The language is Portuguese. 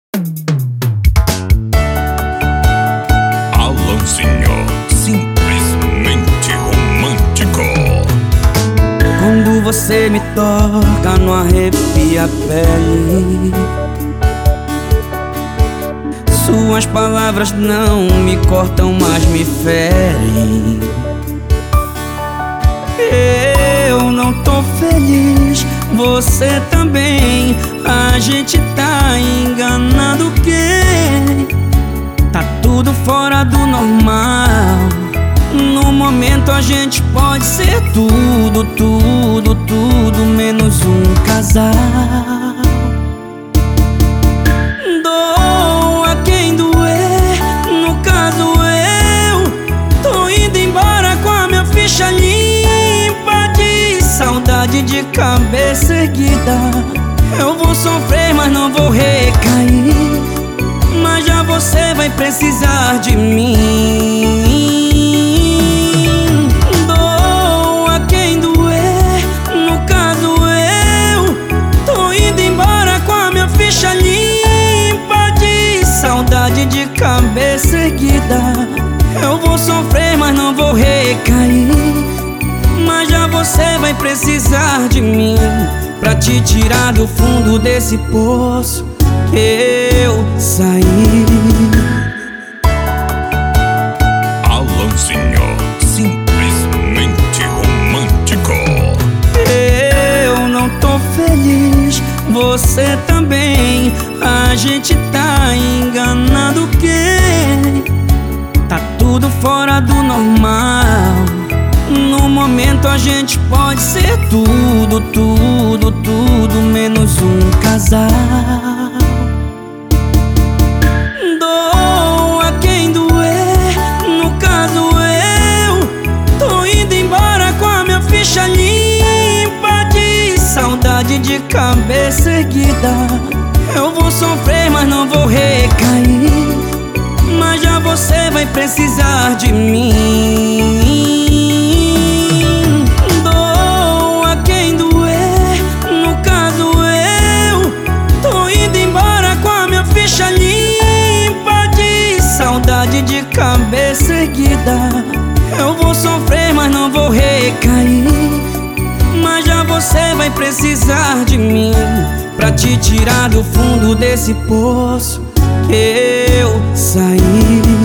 Alanzinho, simplesmente romântico. Quando você me toca, não arrepia a pele. Suas palavras não me cortam, mas me ferem. Eu não tô feliz, você também. A gente tá enganando quem? Tá tudo fora do normal. No momento a gente pode ser tudo, tudo, tudo menos um casal. Doa quem doer, no caso eu tô indo embora com a minha ficha limpa de saudade, de cabeça erguida. Eu vou sofrer, mas não vou recair. Mas já você vai precisar de mim. Doa quem doer, no caso eu tô indo embora com a minha ficha limpa de saudade, de cabeça erguida. Eu vou sofrer, mas não vou recair. Mas já você vai precisar de mim pra te tirar do fundo desse poço que eu saí. Alanzinho, simplesmente romântico. Eu não tô feliz, você também. A gente tá enganando quem? Tá tudo fora do normal. No momento a gente pode ser tudo, tudo, tudo menos um casal. Doa quem doer, no caso eu tô indo embora com a minha ficha limpa de saudade, de cabeça erguida. Eu vou sofrer, mas não vou recair. Mas já você vai precisar de mim. Doa quem doer, no caso eu tô indo embora com a minha ficha limpa de saudade, de cabeça erguida. Eu vou sofrer, mas não vou recair. Mas já você vai precisar de mim pra te tirar do fundo desse poço que eu saí.